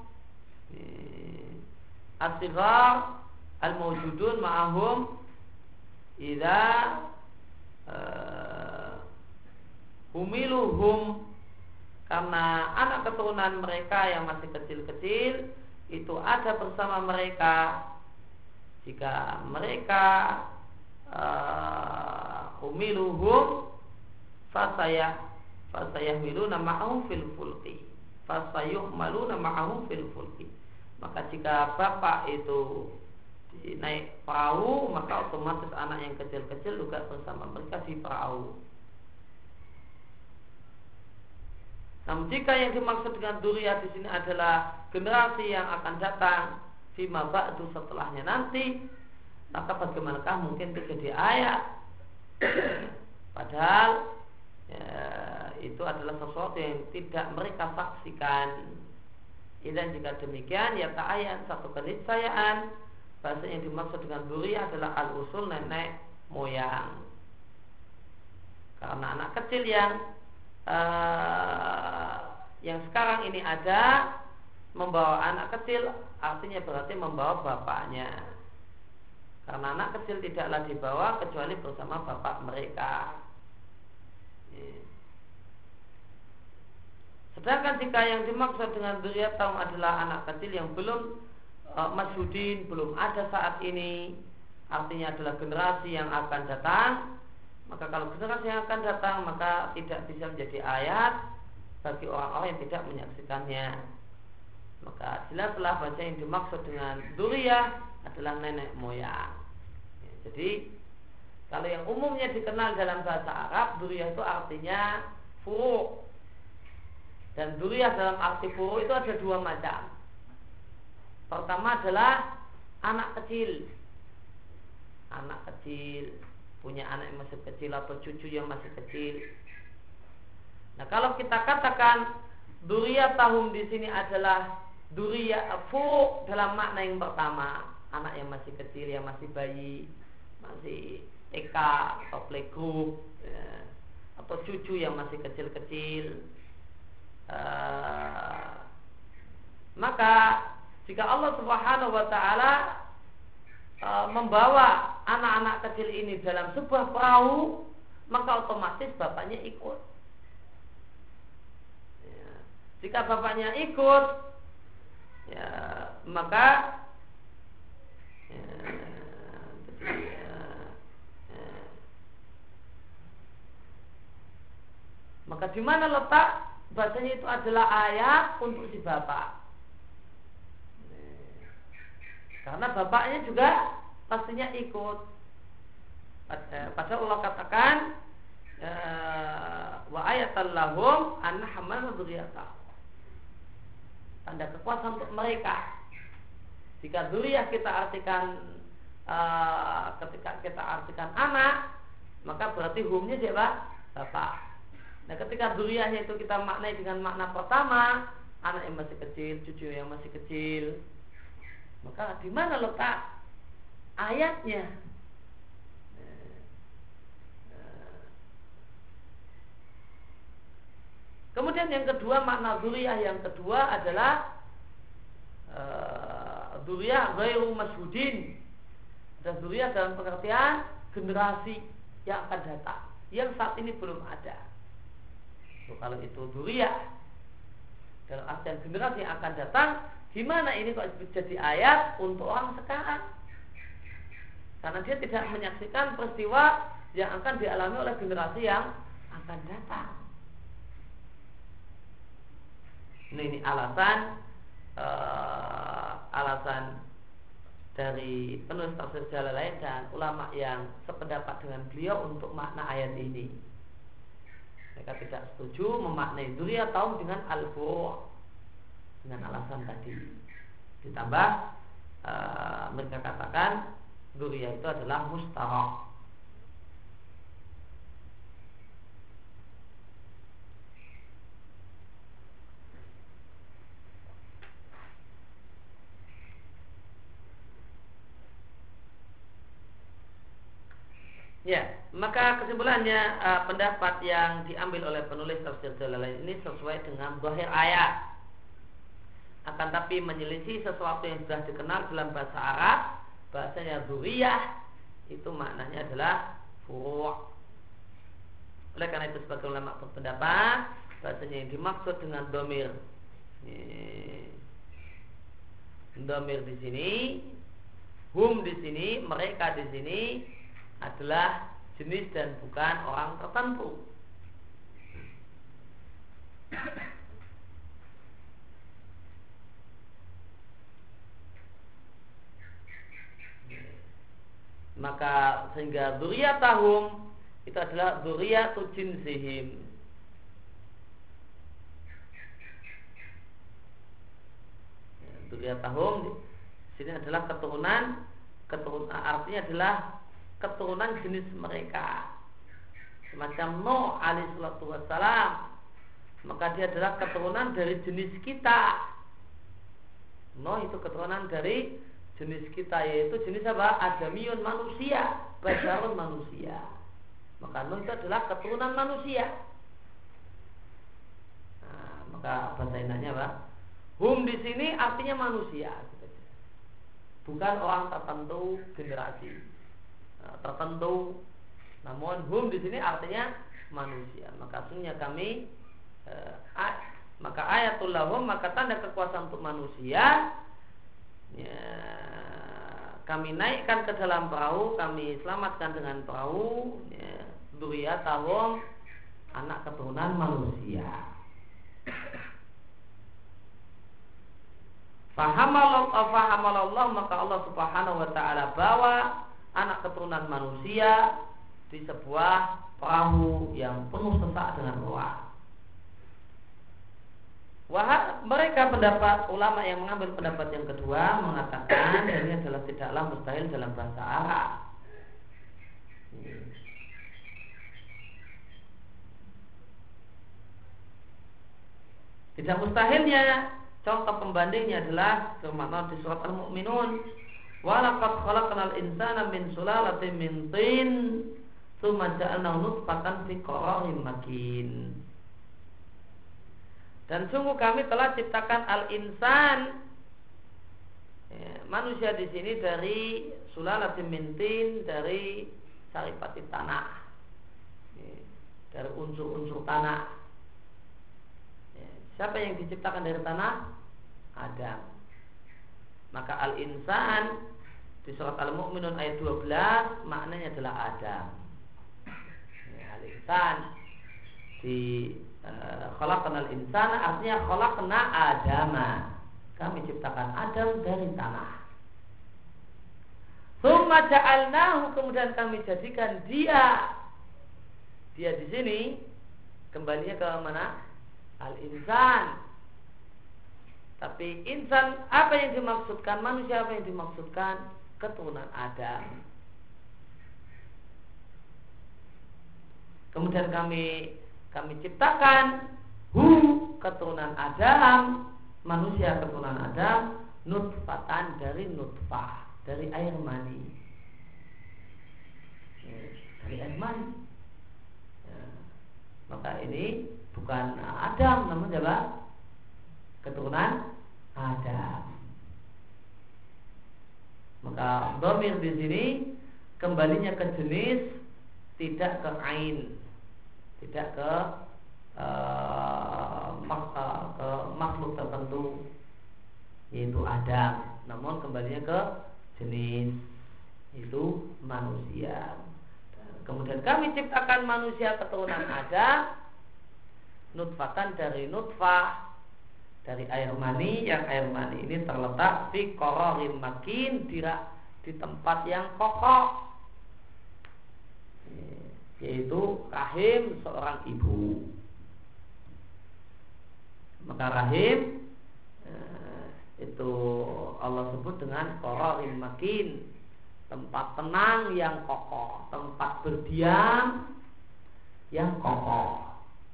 as-sighar al-mawjudun ma'ahum idza uh, humiluhum, karena anak keturunan mereka yang masih kecil-kecil itu ada bersama mereka jika mereka uh, umiluhum fasayah fasayahmiluna ma'ahum fil fulki fasayuhmaluna ma'ahum fil fulki. Maka jika bapak itu naik perahu, maka otomatis anak yang kecil-kecil juga bersama mereka di perahu. Namun jika yang dimaksud dengan duriyah di sini adalah generasi yang akan datang fima ba'du setelahnya nanti, maka bagaimanakah mungkin terjadi ayat? Padahal ya, itu adalah sesuatu yang tidak mereka saksikan. Dan jika demikian, ya ta'ayyan satu keniscayaan bahasa yang dimaksud dengan duriyah adalah al-usul, nenek moyang. Karena anak kecil yang uh, yang sekarang ini ada membawa anak kecil, artinya berarti membawa bapaknya. Karena anak kecil tidaklah dibawa kecuali bersama bapak mereka. Sedangkan jika yang dimaksud dengan duriyah taum adalah anak kecil yang belum uh, masyhudin, belum ada saat ini, artinya adalah generasi yang akan datang, maka kalau generasi yang akan datang maka tidak bisa menjadi ayat bagi orang-orang yang tidak menyaksikannya. Maka jelaslah bahasa yang dimaksud dengan duriyah adalah nenek moyang. Ya, jadi kalau yang umumnya dikenal dalam bahasa Arab, duriyah itu artinya furu'. Dan duriyah dalam arti furu' itu ada dua macam. Pertama adalah anak kecil. Anak kecil, punya anak yang masih kecil atau cucu yang masih kecil. Nah, kalau kita katakan duriyah tahum di sini adalah duriyah furu' dalam makna yang pertama, anak yang masih kecil, yang masih bayi, masih T K atau playgroup, ya, atau cucu yang masih kecil-kecil. Uh, maka jika Allah Subhanahu wa ta'ala uh, membawa anak-anak kecil ini dalam sebuah perahu, maka otomatis bapaknya ikut. Ya, jika bapaknya ikut, ya, maka ya, jadi, ya, ya, maka di mana letak bahasanya itu adalah ayat untuk si bapak. Karena bapaknya juga pastinya ikut. Padahal Allah katakan wa ayatan lahum an hamalna dzurriyyatahum. Tanda kekuasaan untuk mereka. Jika dzurriyyah kita artikan uh, ketika kita artikan anak, maka berarti humnya siapa? Bapak. Nah, ketika dzurriyyahnya itu kita maknai dengan makna pertama, anak yang masih kecil, cucu yang masih kecil, maka di mana letak ayatnya? Kemudian yang kedua, makna dzurriyyah yang kedua adalah uh, dzurriyyah ghairu masyhudin. Dan dzurriyyah dalam pengertian generasi yang akan datang, yang saat ini belum ada. Kalau itu dzurriyyah dalam artian generasi yang akan datang, gimana ini kok jadi ayat untuk orang sekarang? Karena dia tidak menyaksikan peristiwa yang akan dialami oleh generasi yang akan datang. Nah, ini alasan uh, alasan dari penulis tafsir Jalalain dan ulama yang sependapat dengan beliau untuk makna ayat ini. Mereka tidak setuju memaknai dzurriyyah taum dengan al-furu' dengan alasan tadi. Ditambah uh, mereka katakan dzurriyyah itu adalah mustaraq. Ya, maka kesimpulannya uh, pendapat yang diambil oleh penulis tafsir Jalalain ini sesuai dengan zahir ayat. Akan tapi menyelisih sesuatu yang sudah dikenal dalam bahasa Arab, bahasanya dzurriyyah itu maknanya adalah furu'. Oleh karena itu sebagian ulama berpendapat bahasanya yang dimaksud dengan dhamir dhamir di sini, hum di sini, mereka di sini adalah jenis dan bukan orang tertentu. Maka sehingga dzurriyyatahum itu adalah dzurriyyatu jinsihim. Dzurriyyatahum sini adalah keturunan keturunan artinya adalah keturunan jenis mereka. Semacam Nuh alaihi salatu wassalam, maka dia adalah keturunan dari jenis kita. Nuh itu keturunan dari jenis kita, yaitu jenis apa? Adamiyun, manusia, basharun, manusia. Maka Nuh itu adalah keturunan manusia. Nah, maka bahasa indahnya apa? Hum di sini artinya manusia, bukan orang tertentu generasi nah, tertentu. Namun hum di sini artinya manusia. Maka sungguhnya kami eh, ay, maka ayatul lahum, maka tanda kekuasaan untuk manusia ya, kami naikkan ke dalam perahu, kami selamatkan dengan perahu ya, dzurriyyatahum, anak keturunan manusia. Fahamallah, maka Allah subhanahu wa ta'ala bawa anak keturunan manusia di sebuah perahu yang penuh sesak dengan ruah. Wah, mereka pendapat ulama yang mengambil pendapat yang kedua mengatakan ini adalah tidaklah mustahil dalam bahasa Arab. Tidak mustahilnya, contoh pembandingnya adalah firman Allah di surat Al-Mu'minun, wa laqad khalaqnal insana min sulalatin min tin tsumma ja'alnahu nutfatan fi qararin makin. Dan sungguh kami telah ciptakan al-insan ya, manusia di sini dari sulalatin min tin, dari saripati tanah, ya, dari unsur-unsur tanah. Ya, siapa yang diciptakan dari tanah? Adam. Maka al-insan di surat Al-Mu'minun ayat dua belas maknanya adalah Adam. Ya, al-insan di khalaqnal insana artinya khalaqna Adama. Kami ciptakan Adam dari tanah. Tsumma ja'alnahu, kemudian kami jadikan dia. Dia di sini kembalinya ke mana? Al-insan. Tapi insan apa yang dimaksudkan? Manusia apa yang dimaksudkan? Keturunan Adam. Kemudian kami kami ciptakan hu, keturunan Adam, manusia keturunan Adam, nutfatan, dari nutfah, dari air mani, dari air mani. Ya. Maka ini bukan Adam, namun adalah keturunan Adam. Maka dhamir di sini kembalinya ke jenis, tidak ke ain, tidak ke uh, mak, uh, ke makhluk tertentu yaitu Adam, namun kembalinya ke jenis, yaitu manusia. Kemudian kami ciptakan manusia keturunan Adam, nutfatan, dari nutfah, dari air mani, yang air mani ini terletak fi qararin makin, di, di tempat yang kokoh, yaitu rahim seorang ibu. Maka rahim eh, itu Allah sebut dengan qararin makin, tempat tenang yang kokoh, tempat berdiam yang kokoh.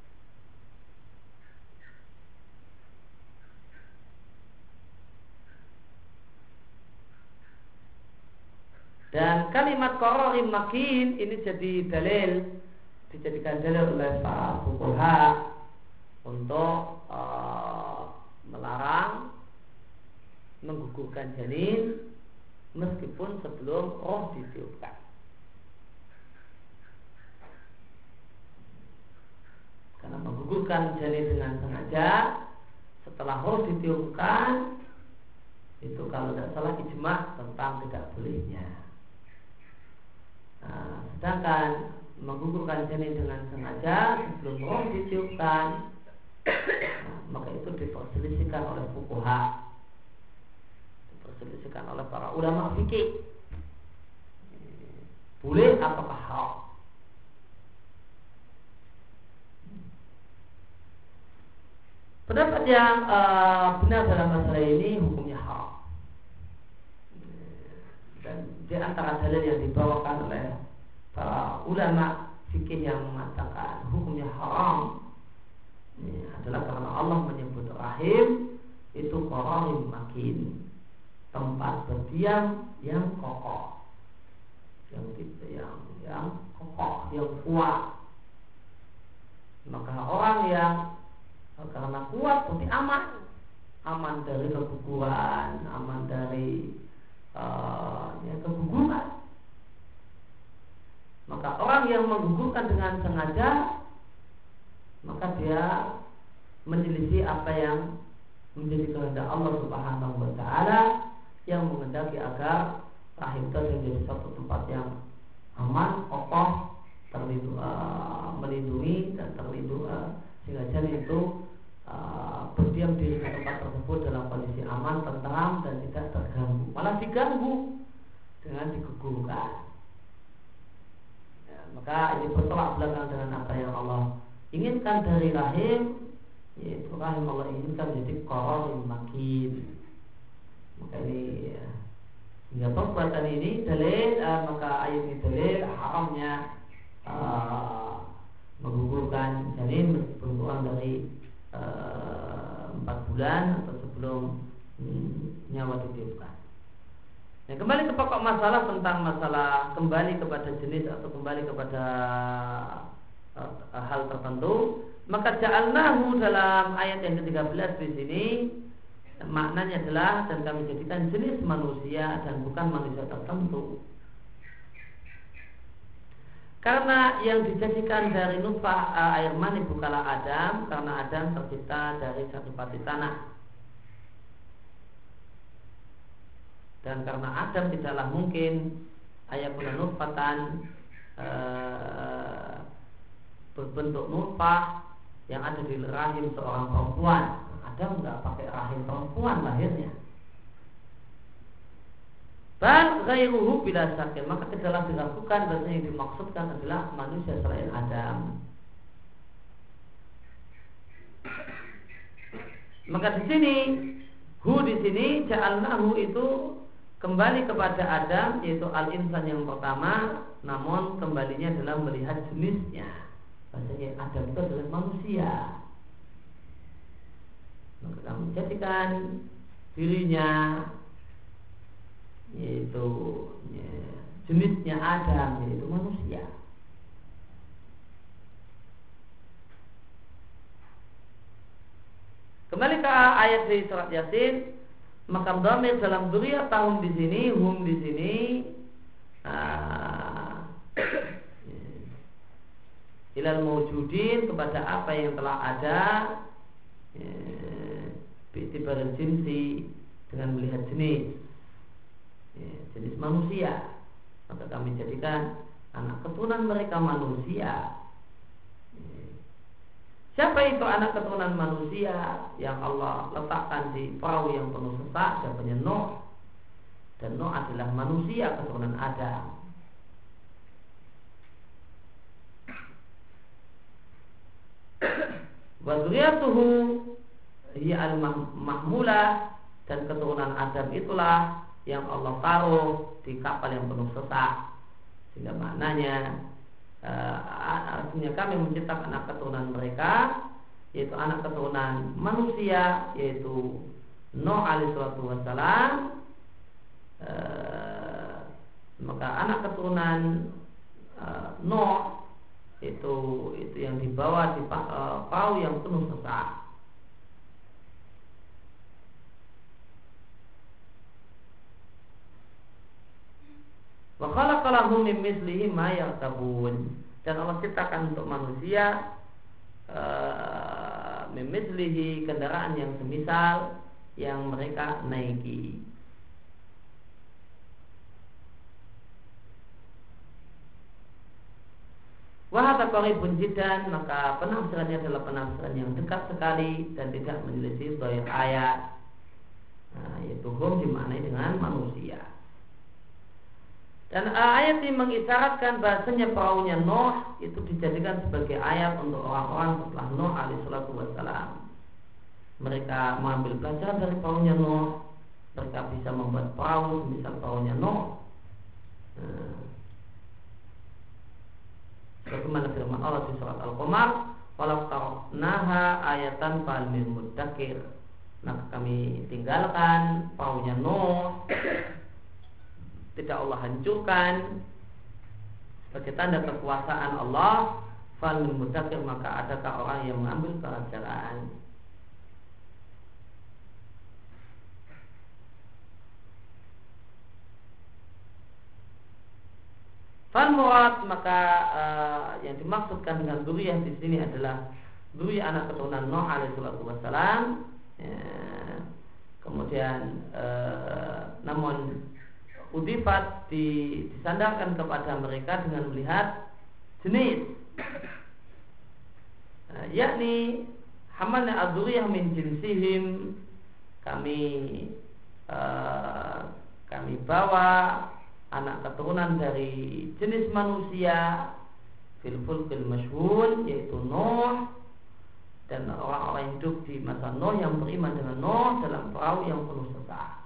Dan kalimat qararin makin ini jadi dalil, dijadikan dalil oleh para fuqaha untuk uh, melarang menggugurkan janin meskipun sebelum roh ditiupkan. Karena menggugurkan janin dengan sengaja setelah roh ditiupkan itu kalau tidak salah ijma tentang tidak bolehnya. Nah, sedangkan menggugurkan janin dengan sengaja sebelum roh ditiupkan, nah, maka itu diperselisihkan oleh fuqaha, diperselisihkan oleh para ulama fikih, boleh apakah haram. Pendapat yang uh, benar dalam masalah ini hukumnya haram. Dan di antara dalil yang dibawakan oleh para ulama fikih yang mengatakan hukumnya haram ini adalah karena Allah menyebut rahim itu qararin makin, tempat berdiam yang kokoh, yang yang yang kokoh, yang kuat. Maka orang yang karena kuat berarti aman, aman dari keguguran, aman dari uh, ya, keguguran. Maka orang yang menggugurkan dengan sengaja, maka dia menyelisih apa yang menjadi kehendak Allah Subhanahu wa taala yang menghendaki agar rahim itu menjadi satu tempat yang aman, kokoh, terlindungi, uh, melindungi dan terlindungi uh, sehingga janin itu uh, berdiam di tempat tersebut dalam kondisi aman, tentram dan tidak terganggu. Malah diganggu dengan digugurkan. Maka ini bertolak belakang dengan apa yang Allah inginkan dari rahim, yaitu rahim Allah inginkan menjadi qararin makin. Maka ini ya, hingga perbuatan ini dalil, uh, maka ayat ini dalil haramnya uh, menggugurkan janin meskipun kurang dari uh, empat bulan atau sebelum hmm, nyawa ditiupkan. Nah, kembali ke pokok masalah tentang masalah kembali kepada jenis atau kembali kepada uh, hal tertentu, maka ja'alnahu dalam ayat yang ke tiga belas di sini maknanya adalah dan kami jadikan jenis manusia dan bukan manusia tertentu. Karena yang dijadikan dari nutfah uh, air mani bukanlah Adam, karena Adam tercipta dari satu pati tanah. Dan karena Adam tidaklah mungkin ayakuna nutfatan e, berbentuk nutfah yang ada di rahim seorang perempuan. Adam nggak pakai rahim perempuan lahirnya. Bal ghairuhu bila syakin, maka tidaklah dilakukan bahasa yang dimaksudkan adalah manusia selain Adam. Maka di sini hu di sini ja'alnahu itu kembali kepada Adam, yaitu al-insan yang pertama, namun kembalinya adalah melihat jenisnya. Bahasanya Adam itu adalah manusia. Maka kami menjadikan dirinya, yaitu ya, jenisnya Adam, yaitu manusia. Kembali ke ayat di surat Yasin. Maka dhamir dalam dzurriyyah tahun di sini, hum di sini, uh, ilal mawjudin kepada apa yang telah ada, bi'tibar jinsi dengan melihat jenis, ya, jenis manusia. Maka kami jadikan anak keturunan mereka manusia. Siapa itu anak keturunan manusia yang Allah letakkan di perahu yang penuh sesak, siapanya Nuh. Dan Nuh adalah manusia keturunan Adam. Wa dzurriyyatuhu hiya al-mahmulah, dan keturunan Adam itulah yang Allah taruh di kapal yang penuh sesak. Sehingga maknanya artinya kami menciptakan anak keturunan mereka, yaitu anak keturunan manusia, yaitu Nuh alaihi wassalam. E, maka anak keturunan e, Nuh itu itu yang dibawa di e, perahu yang penuh sesak. Wa khalaqa lahum min mislihi ma yarkabun, dan Allah ciptakan untuk manusia uh, min mislihi kendaraan yang semisal yang mereka naiki. Wahata qaribun jiddan, maka penafsirannya adalah penafsiran yang dekat sekali dan tidak menyelisih zahir ayat. Nah, yaitu hum dimaknai dengan manusia. Dan ayat ini mengisyaratkan bahasanya perahunya Nuh itu dijadikan sebagai ayat untuk orang-orang setelah Nuh alaihi salatu wassalam. Mereka mengambil pelajaran dari perahunya Nuh. Mereka bisa membuat perahu misal perahunya Nuh. Nah, bagaimana firman Allah di surat Al-Qamar, "Walau tarnaha ayatan fal min muddakir." Maka kami tinggalkan perahunya Nuh, tidak Allah hancurkan sebagai tanda kekuasaan Allah, fal min muddakir, maka adakah orang yang mengambil pelajaran? Fal murad, maka uh, yang dimaksudkan dengan dzurriyyah di sini adalah dzurriyyah anak keturunan Nuh alaihi salatu wassalam. Ya, kemudian uh, namun udifat di, disandarkan kepada mereka dengan melihat jenis, uh, yakni hamalna adzurriyyah min jinsihim, kami uh, kami bawa anak keturunan dari jenis manusia fil fulkil masyhun, yaitu Nuh dan orang-orang yang hidup di masa Nuh yang beriman dengan Nuh dalam perahu yang penuh sesak.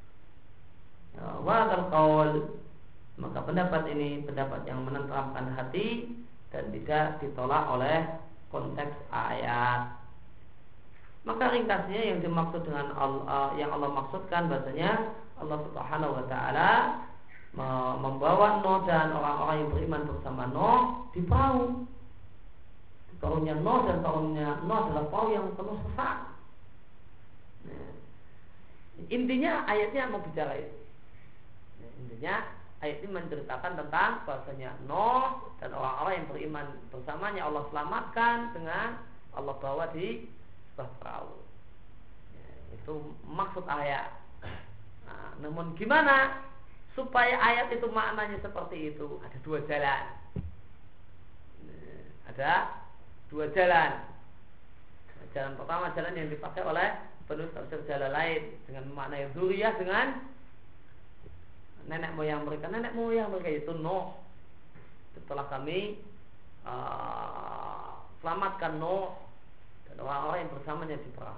Wa hadzal qaul, maka pendapat ini pendapat yang menenteramkan hati dan tidak ditolak oleh konteks ayat. Maka ringkasnya yang dimaksud dengan Allah, yang Allah maksudkan bahasanya Allah Subhanahu wa taala membawa Nuh dan orang-orang yang beriman bersama Nuh di perahu. Perahunya Nuh dan perahunya Nuh adalah perahu yang penuh sesak. Nah, intinya ayatnya mau bicara itu. Nah, intinya ayat ini menceritakan tentang bahasanya Nuh dan orang-orang yang beriman bersamanya Allah selamatkan dengan Allah bawa di sebuah perahu. Nah, itu maksud ayat. Nah, namun gimana supaya ayat itu maknanya seperti itu? Ada dua jalan. Nah, ada dua jalan. Jalan pertama, jalan yang dipakai oleh penulis tafsir jalan lain dengan memaknai dzurriyyah dengan nenek moyang mereka. Nenek moyang mereka itu Nuh. Setelah kami uh, selamatkan Nuh dan orang-orang yang bersamanya di perahu.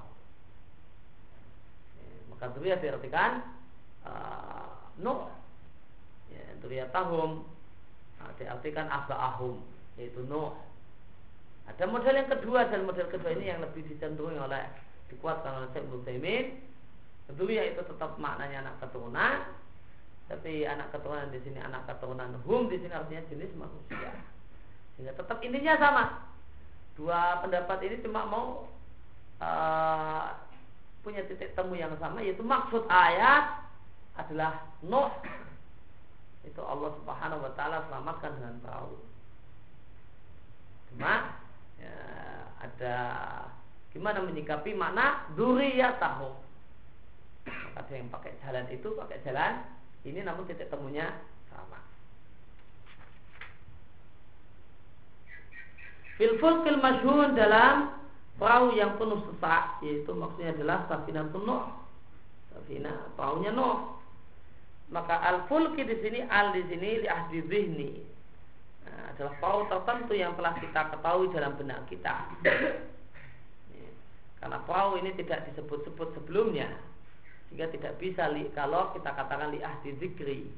Ya, maka dzurriyyah diartikan uh, Nuh. Ya, dzurriyyatahum uh, diartikan aba'ahum, yaitu Nuh. Ada model yang kedua, dan model kedua ini yang lebih dicenderungi oleh dikuatkan oleh Syekh Ibnu Utsaimin. Dzurriyyah itu tetap maknanya anak keturunan, tapi anak keturunan di sini anak keturunan hum di sini artinya jenis manusia. Sehingga tetap intinya sama. Dua pendapat ini cuma mau uh, punya titik temu yang sama, yaitu maksud ayat adalah Nuh. Itu Allah Subhanahu wa taala selamatkan dengan perahu. Cuma ya, ada gimana menyikapi makna dzurriyyatahum. Maka ada yang pakai jalan itu, pakai jalan ini, namun titik temunya sama. Fil fulkil masyhun, dalam perahu yang penuh sesak, yaitu maksudnya adalah safinatun Nuh, safinah perahunya Nuh. Maka al-fulki di sini, al di sini li ahdi dzihni, nah, adalah perahu tertentu yang telah kita ketahui dalam benak kita. Karena perahu ini tidak disebut-sebut sebelumnya, sehingga tidak bisa li, kalau kita katakan li ahdi dzikri.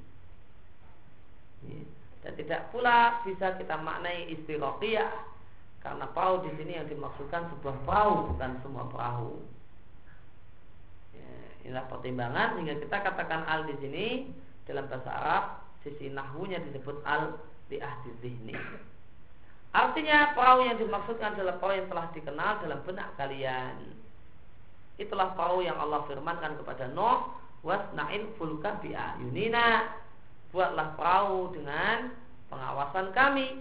Dan tidak pula bisa kita maknai istiraqiyah, karena perahu di sini yang dimaksudkan sebuah perahu, bukan semua perahu. Inilah pertimbangan sehingga kita katakan al di sini dalam bahasa Arab, sisi nahwunya disebut al li ahdi dzihni. Artinya perahu yang dimaksudkan adalah perahu yang telah dikenal dalam benak kalian. Itulah perahu yang Allah firmankan kepada Nuh, wasna'il fulka bi ayunina, buatlah perahu dengan pengawasan kami.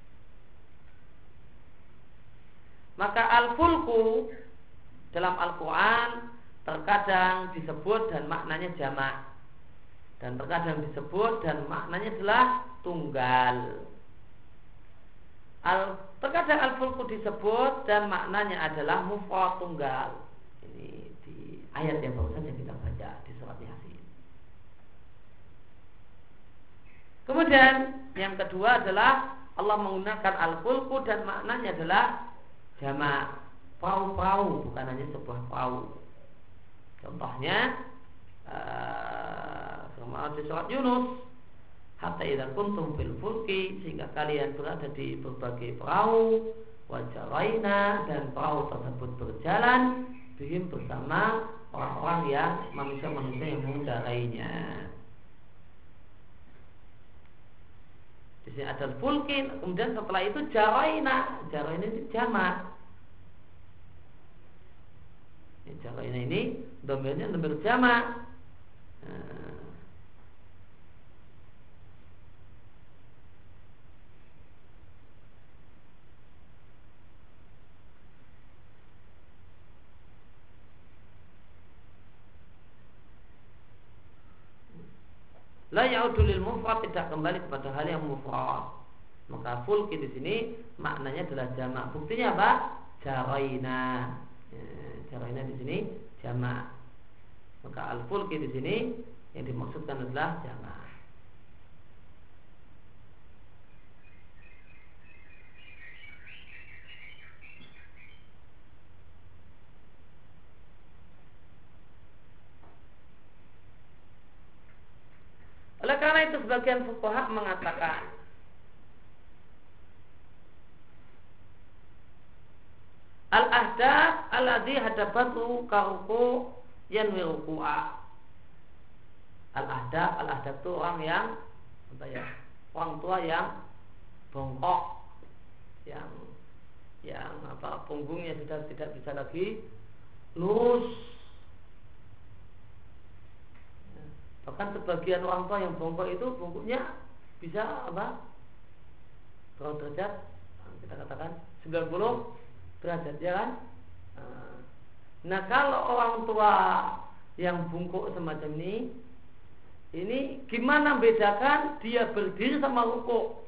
Maka al-fulku dalam Al-Quran terkadang disebut dan maknanya jamak, dan terkadang disebut dan maknanya adalah tunggal. Al, terkadang al-fulku disebut dan maknanya adalah mufrad tunggal. Ini di ayat yang baru saja kita baca di surat Yasin. Kemudian yang kedua adalah Allah menggunakan al-fulku dan maknanya adalah jamak, perahu-perahu, bukan hanya sebuah perahu. Contohnya uh, di surat Yunus, hatta idza kuntum fil fulki, sehingga kalian berada di berbagai perahu, wajaraina, dan perahu tersebut berjalan bihim bersama orang-orang yang manusia-manusia yang mengendarainya. Di sini ada fulkin, kemudian setelah itu jaraina, jaraina itu jamak. Jaraina ini domainnya domir jamak. Nah, la ya'udu lil mufrad, tidak kembali kepada hal yang mufrad. Maka fulki di sini maknanya adalah jamak. Buktinya apa? Jaraina. Ya, jaraina di sini jamak. Maka al fulki di sini yang dimaksudkan adalah jamak. Oleh karena itu sebagian fuqaha mengatakan al-ahdath alladhi hadabatu karuku yanwi ruku'a. Al-ahdath, al-ahdath itu orang yang apa ya? Orang tua yang bongkok, yang yang apa punggungnya sudah tidak bisa lagi lurus. Bahkan sebagian orang tua yang bongkok itu bongkoknya bisa apa? Berapa derajat? Kita katakan sembilan puluh derajat, ya kan? Nah, kalau orang tua yang bungkuk semacam ini, ini gimana bedakan dia berdiri sama rukuk?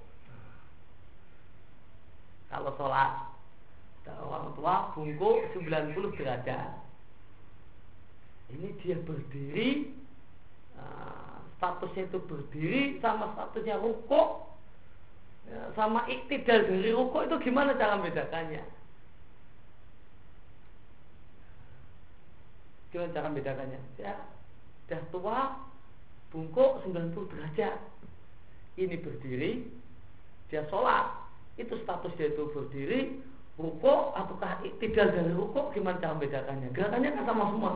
Kalau sholat, orang tua bungkuk sembilan puluh derajat, ini dia berdiri, statusnya itu berdiri sama statusnya rukuk, sama iktidal dari rukuk, itu gimana cara membedakannya? Gimana cara membedakannya? Ya, dah tua, bungkuk sembilan puluh derajat, ini berdiri, dia sholat, itu status dia itu berdiri, rukuk ataukah iktidal dari rukuk, gimana cara membedakannya? Gerakannya kan sama semua.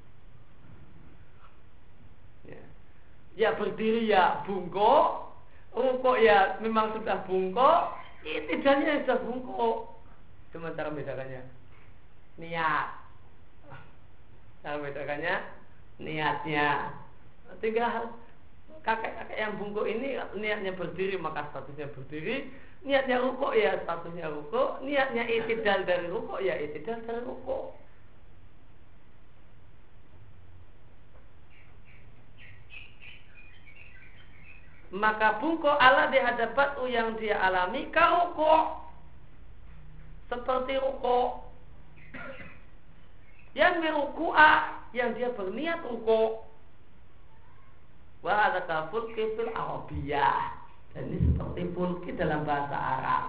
Ya berdiri ya bungkuk, rukuk ya memang sudah bungkuk, iktidalnya sudah bungkuk. Cuma cara membedakannya niat. Cara membedakannya niatnya. Tinggal kakek-kakek yang bungkuk ini niatnya berdiri maka statusnya berdiri, niatnya rukuk ya statusnya rukuk, niatnya iktidal dari rukuk ya iktidal dari rukuk. Maka bungkuk ala dihadapat yang dia alami ka rukuk, seperti rukuk. Yang mirukua, yang dia berniat rukuk. Wa ada fulki fil arabiyah, dan ini seperti fulki dalam bahasa Arab.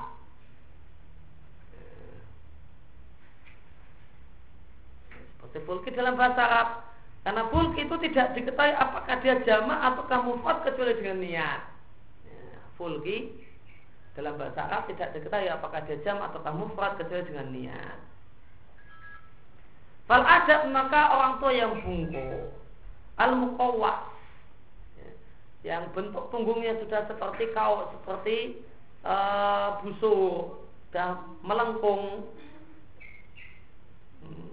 Seperti fulki dalam bahasa Arab. Karena fulki itu tidak diketahui apakah dia jamak ataukah mufrad kecuali dengan niat. Ya, fulki dalam bahasa Arab tidak diketahui apakah dia jamak ataukah mufrad kecuali dengan niat. Fal adab, maka orang tua yang bungkuk, al muqawwas, ya, yang bentuk punggungnya sudah seperti kau, seperti uh, busur dan melengkung. Hmm.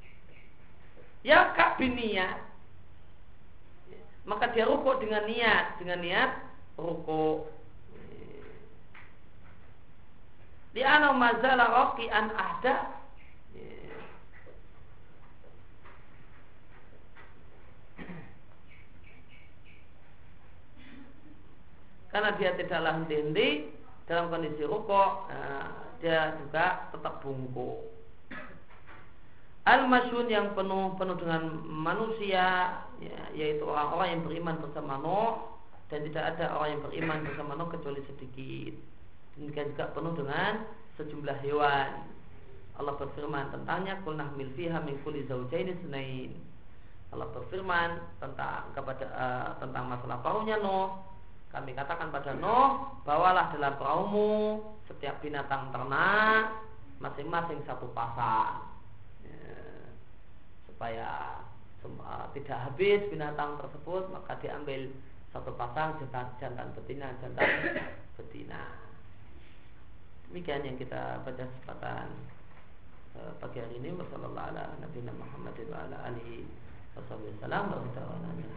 Ya kak biniat, maka dia rukuk dengan niat, dengan niat rukuk. Di ana mazala raqian ahda, karena dia tidaklah henti-henti dalam kondisi rukuk uh, dia juga tetap bungkuk. Al-masyun yang penuh penuh dengan manusia, ya, yaitu orang-orang yang beriman bersama Nuh, dan tidak ada orang yang beriman bersama Nuh kecuali sedikit. Demikian juga penuh dengan sejumlah hewan. Allah berfirman tentangnya, qul nahmil fiha min kulli zawjayn itsnain. Allah berfirman tentang kepada uh, tentang masalah perahunya Nuh. Kami katakan pada Nuh, bawalah dalam perahumu setiap binatang ternak masing-masing satu pasang. Supaya uh, tidak habis binatang tersebut, maka diambil satu pasang jantan, jantan betina, jantan betina. Demikian yang kita baca kesempatan uh, pagi hari ini. Wassalamualaikum warahmatullahi wabarakatuh.